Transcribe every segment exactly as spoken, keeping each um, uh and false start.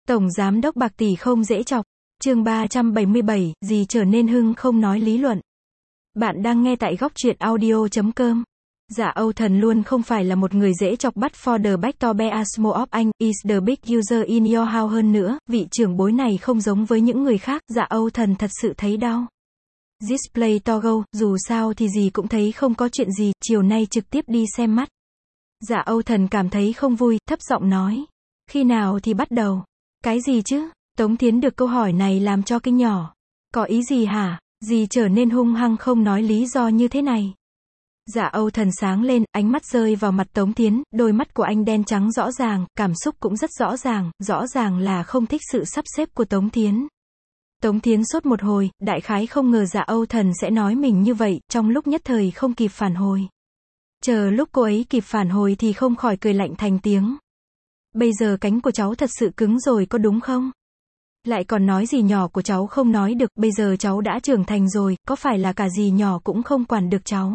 Tổng Giám đốc bạc tỷ không dễ chọc. Chương ba trăm bảy mươi bảy, gì trở nên hưng không nói lý luận. Bạn đang nghe tại góc truyện audio chấm com. Dạ Âu Thần luôn không phải là một người dễ chọc bắt for the back to be a small of anh, is the big user in your house hơn nữa, vị trưởng bối này không giống với những người khác, dạ Âu Thần thật sự thấy đau. Display to go, dù sao thì gì cũng thấy không có chuyện gì, chiều nay trực tiếp đi xem mắt. Dạ Âu Thần cảm thấy không vui, thấp giọng nói. Khi nào thì bắt đầu? Cái gì chứ? Tống Thiến được câu hỏi này làm cho kinh nhỏ. Có ý gì hả? Gì trở nên hung hăng không nói lý do như thế này? Dạ Âu Thần sáng lên, ánh mắt rơi vào mặt Tống Thiến, đôi mắt của anh đen trắng rõ ràng, cảm xúc cũng rất rõ ràng, rõ ràng là không thích sự sắp xếp của Tống Thiến. Tống Thiến sốt một hồi, đại khái không ngờ Dạ Âu Thần sẽ nói mình như vậy, trong lúc nhất thời không kịp phản hồi. Chờ lúc cô ấy kịp phản hồi thì không khỏi cười lạnh thành tiếng. Bây giờ cánh của cháu thật sự cứng rồi có đúng không? Lại còn nói gì nhỏ của cháu không nói được, bây giờ cháu đã trưởng thành rồi, có phải là cả gì nhỏ cũng không quản được cháu?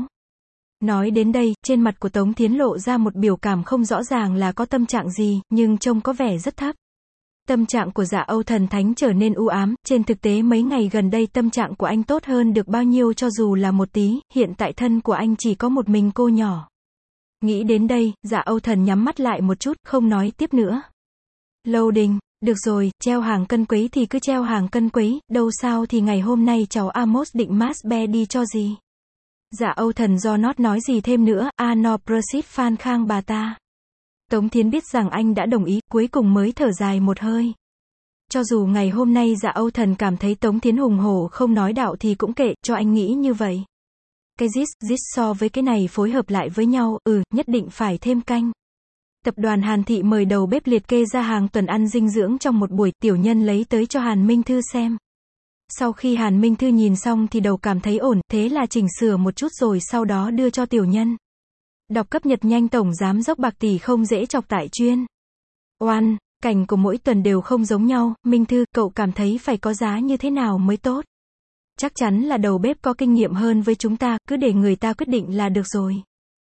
Nói đến đây, trên mặt của Tống Thiến lộ ra một biểu cảm không rõ ràng là có tâm trạng gì, nhưng trông có vẻ rất thấp. Tâm trạng của Dạ Âu Thần Thánh trở nên u ám, trên thực tế mấy ngày gần đây tâm trạng của anh tốt hơn được bao nhiêu cho dù là một tí, hiện tại thân của anh chỉ có một mình cô nhỏ. Nghĩ đến đây, Dạ Âu Thần nhắm mắt lại một chút, không nói tiếp nữa. Loading, được rồi, treo hàng cân quấy thì cứ treo hàng cân quấy, đâu sao thì ngày hôm nay cháu Amos định mass be đi cho gì. Dạ Âu Thần do nót nói gì thêm nữa, a no proceed phan khang bà ta. Tống Thiến biết rằng anh đã đồng ý, cuối cùng mới thở dài một hơi. Cho dù ngày hôm nay Dạ Âu Thần cảm thấy Tống Thiến hùng hổ không nói đạo thì cũng kệ, cho anh nghĩ như vậy. Cái zit, zit so với cái này phối hợp lại với nhau, ừ, nhất định phải thêm canh. Tập đoàn Hàn Thị mời đầu bếp liệt kê ra hàng tuần ăn dinh dưỡng trong một buổi, tiểu nhân lấy tới cho Hàn Minh Thư xem. Sau khi Hàn Minh Thư nhìn xong thì đầu cảm thấy ổn, thế là chỉnh sửa một chút rồi sau đó đưa cho tiểu nhân. Đọc cập nhật nhanh. Tổng Giám đốc bạc tỷ không dễ chọc tại chuyên. Oan, cảnh của mỗi tuần đều không giống nhau, Minh Thư, cậu cảm thấy phải có giá như thế nào mới tốt? Chắc chắn là đầu bếp có kinh nghiệm hơn với chúng ta, cứ để người ta quyết định là được rồi.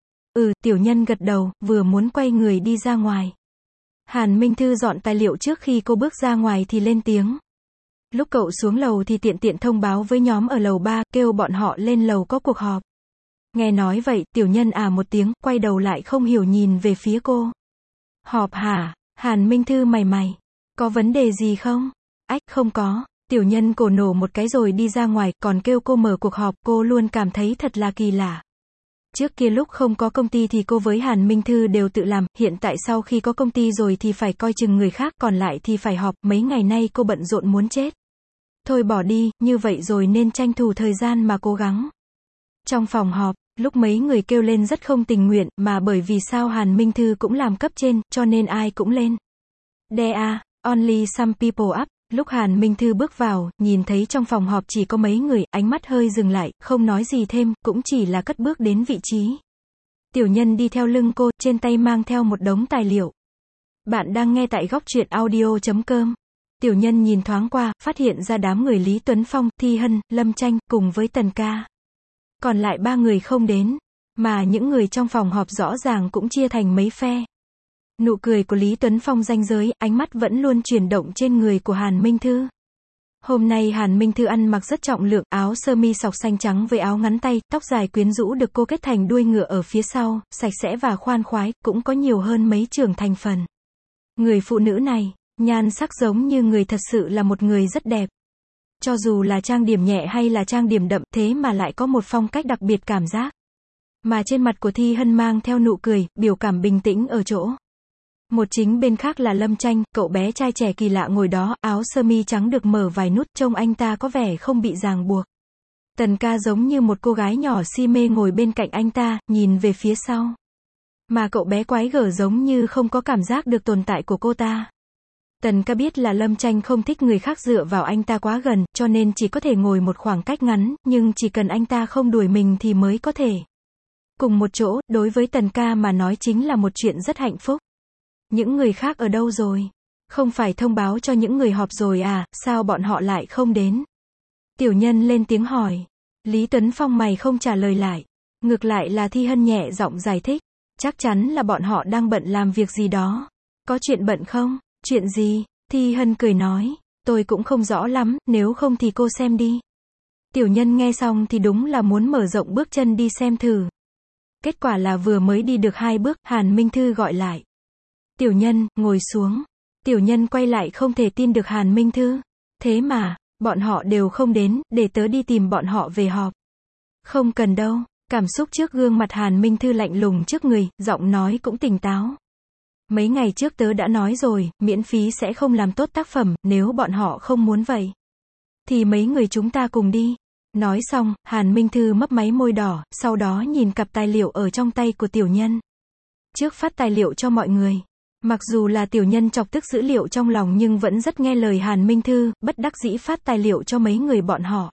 Ừ, tiểu nhân gật đầu, vừa muốn quay người đi ra ngoài. Hàn Minh Thư dọn tài liệu trước khi cô bước ra ngoài thì lên tiếng. Lúc cậu xuống lầu thì tiện tiện thông báo với nhóm ở lầu ba, kêu bọn họ lên lầu có cuộc họp. Nghe nói vậy, tiểu nhân à một tiếng, quay đầu lại không hiểu nhìn về phía cô. Họp hả? Hàn Minh Thư mày mày. Có vấn đề gì không? Ách, không có. Tiểu nhân cổ nổ một cái rồi đi ra ngoài, còn kêu cô mở cuộc họp, cô luôn cảm thấy thật là kỳ lạ. Trước kia lúc không có công ty thì cô với Hàn Minh Thư đều tự làm, hiện tại sau khi có công ty rồi thì phải coi chừng người khác, còn lại thì phải họp, mấy ngày nay cô bận rộn muốn chết. Thôi bỏ đi, như vậy rồi nên tranh thủ thời gian mà cố gắng. Trong phòng họp, lúc mấy người kêu lên rất không tình nguyện, mà bởi vì sao Hàn Minh Thư cũng làm cấp trên, cho nên ai cũng lên. There, only some people up. Lúc Hàn Minh Thư bước vào, nhìn thấy trong phòng họp chỉ có mấy người, ánh mắt hơi dừng lại, không nói gì thêm, cũng chỉ là cất bước đến vị trí. Tiểu nhân đi theo lưng cô, trên tay mang theo một đống tài liệu. Bạn đang nghe tại góc truyện audio chấm com. Tiểu nhân nhìn thoáng qua, phát hiện ra đám người Lý Tuấn Phong, Thi Hân, Lâm Tranh, cùng với Tần Ca. Còn lại ba người không đến, mà những người trong phòng họp rõ ràng cũng chia thành mấy phe. Nụ cười của Lý Tuấn Phong ranh giới, ánh mắt vẫn luôn chuyển động trên người của Hàn Minh Thư. Hôm nay Hàn Minh Thư ăn mặc rất trọng lượng, áo sơ mi sọc xanh trắng với áo ngắn tay, tóc dài quyến rũ được cô kết thành đuôi ngựa ở phía sau, sạch sẽ và khoan khoái, cũng có nhiều hơn mấy trưởng thành phần. Người phụ nữ này, nhan sắc giống như người thật sự là một người rất đẹp. Cho dù là trang điểm nhẹ hay là trang điểm đậm, thế mà lại có một phong cách đặc biệt cảm giác. Mà trên mặt của Thi Hân mang theo nụ cười, biểu cảm bình tĩnh ở chỗ. Một chính bên khác là Lâm Tranh, cậu bé trai trẻ kỳ lạ ngồi đó, áo sơ mi trắng được mở vài nút, trông anh ta có vẻ không bị ràng buộc. Tần Ca giống như một cô gái nhỏ si mê ngồi bên cạnh anh ta, nhìn về phía sau. Mà cậu bé quái gở giống như không có cảm giác được tồn tại của cô ta. Tần Ca biết là Lâm Tranh không thích người khác dựa vào anh ta quá gần, cho nên chỉ có thể ngồi một khoảng cách ngắn, nhưng chỉ cần anh ta không đuổi mình thì mới có thể. Cùng một chỗ, đối với Tần Ca mà nói chính là một chuyện rất hạnh phúc. Những người khác ở đâu rồi? Không phải thông báo cho những người họp rồi à, sao bọn họ lại không đến? Tiểu nhân lên tiếng hỏi. Lý Tuấn Phong mày không trả lời lại. Ngược lại là Thi Hân nhẹ giọng giải thích. Chắc chắn là bọn họ đang bận làm việc gì đó. Có chuyện bận không? Chuyện gì? Thi Hân cười nói, tôi cũng không rõ lắm, nếu không thì cô xem đi. Tiểu Nhân nghe xong thì đúng là muốn mở rộng bước chân đi xem thử. Kết quả là vừa mới đi được hai bước, Hàn Minh Thư gọi lại. Tiểu Nhân, ngồi xuống. Tiểu Nhân quay lại không thể tin được Hàn Minh Thư. Thế mà, bọn họ đều không đến, để tớ đi tìm bọn họ về họp. Không cần đâu. Cảm xúc trước gương mặt Hàn Minh Thư lạnh lùng trước người, giọng nói cũng tỉnh táo. Mấy ngày trước tớ đã nói rồi, miễn phí sẽ không làm tốt tác phẩm, nếu bọn họ không muốn vậy. Thì mấy người chúng ta cùng đi. Nói xong, Hàn Minh Thư mấp máy môi đỏ, sau đó nhìn cặp tài liệu ở trong tay của Tiểu Nhân. Trước phát tài liệu cho mọi người. Mặc dù là Tiểu Nhân chọc tức dữ liệu trong lòng nhưng vẫn rất nghe lời Hàn Minh Thư, bất đắc dĩ phát tài liệu cho mấy người bọn họ.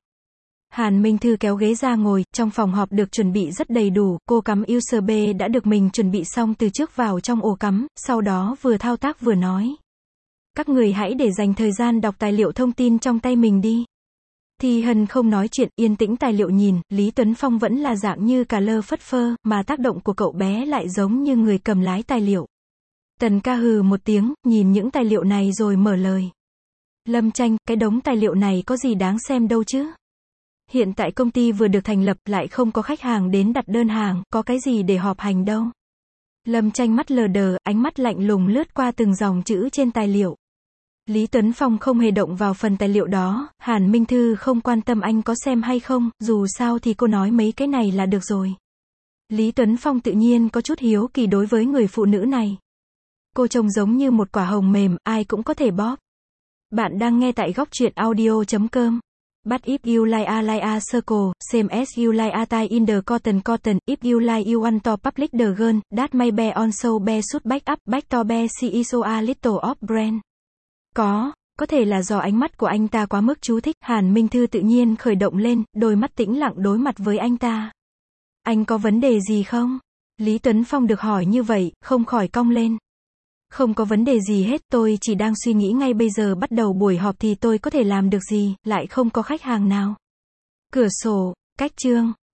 Hàn Minh Thư kéo ghế ra ngồi, trong phòng họp được chuẩn bị rất đầy đủ, cô cắm u ét bê đã được mình chuẩn bị xong từ trước vào trong ổ cắm, sau đó vừa thao tác vừa nói. Các người hãy để dành thời gian đọc tài liệu thông tin trong tay mình đi. Thi Hân không nói chuyện, yên tĩnh tài liệu nhìn, Lý Tuấn Phong vẫn là dạng như cà lơ phất phơ, mà tác động của cậu bé lại giống như người cầm lái tài liệu. Tần ca hừ một tiếng, nhìn những tài liệu này rồi mở lời. Lâm Tranh, cái đống tài liệu này có gì đáng xem đâu chứ? Hiện tại công ty vừa được thành lập, lại không có khách hàng đến đặt đơn hàng, có cái gì để họp hành đâu. Lâm Tranh mắt lờ đờ, ánh mắt lạnh lùng lướt qua từng dòng chữ trên tài liệu. Lý Tuấn Phong không hề động vào phần tài liệu đó, Hàn Minh Thư không quan tâm anh có xem hay không, dù sao thì cô nói mấy cái này là được rồi. Lý Tuấn Phong tự nhiên có chút hiếu kỳ đối với người phụ nữ này. Cô trông giống như một quả hồng mềm, ai cũng có thể bóp. Bạn đang nghe tại góc truyện audio chấm com. But if you like a like a circle, same as you like a tie in the cotton cotton, if you like you want to public the girl, that may be on so be should back up, back to be she is so a little off brand. Có, có thể là do ánh mắt của anh ta quá mức chú thích, Hàn Minh Thư tự nhiên khởi động lên, đôi mắt tĩnh lặng đối mặt với anh ta. Anh có vấn đề gì không? Lý Tuấn Phong được hỏi như vậy, không khỏi cong lên. Không có vấn đề gì hết, tôi chỉ đang suy nghĩ ngay bây giờ bắt đầu buổi họp thì tôi có thể làm được gì, lại không có khách hàng nào. Cửa sổ, cách chương.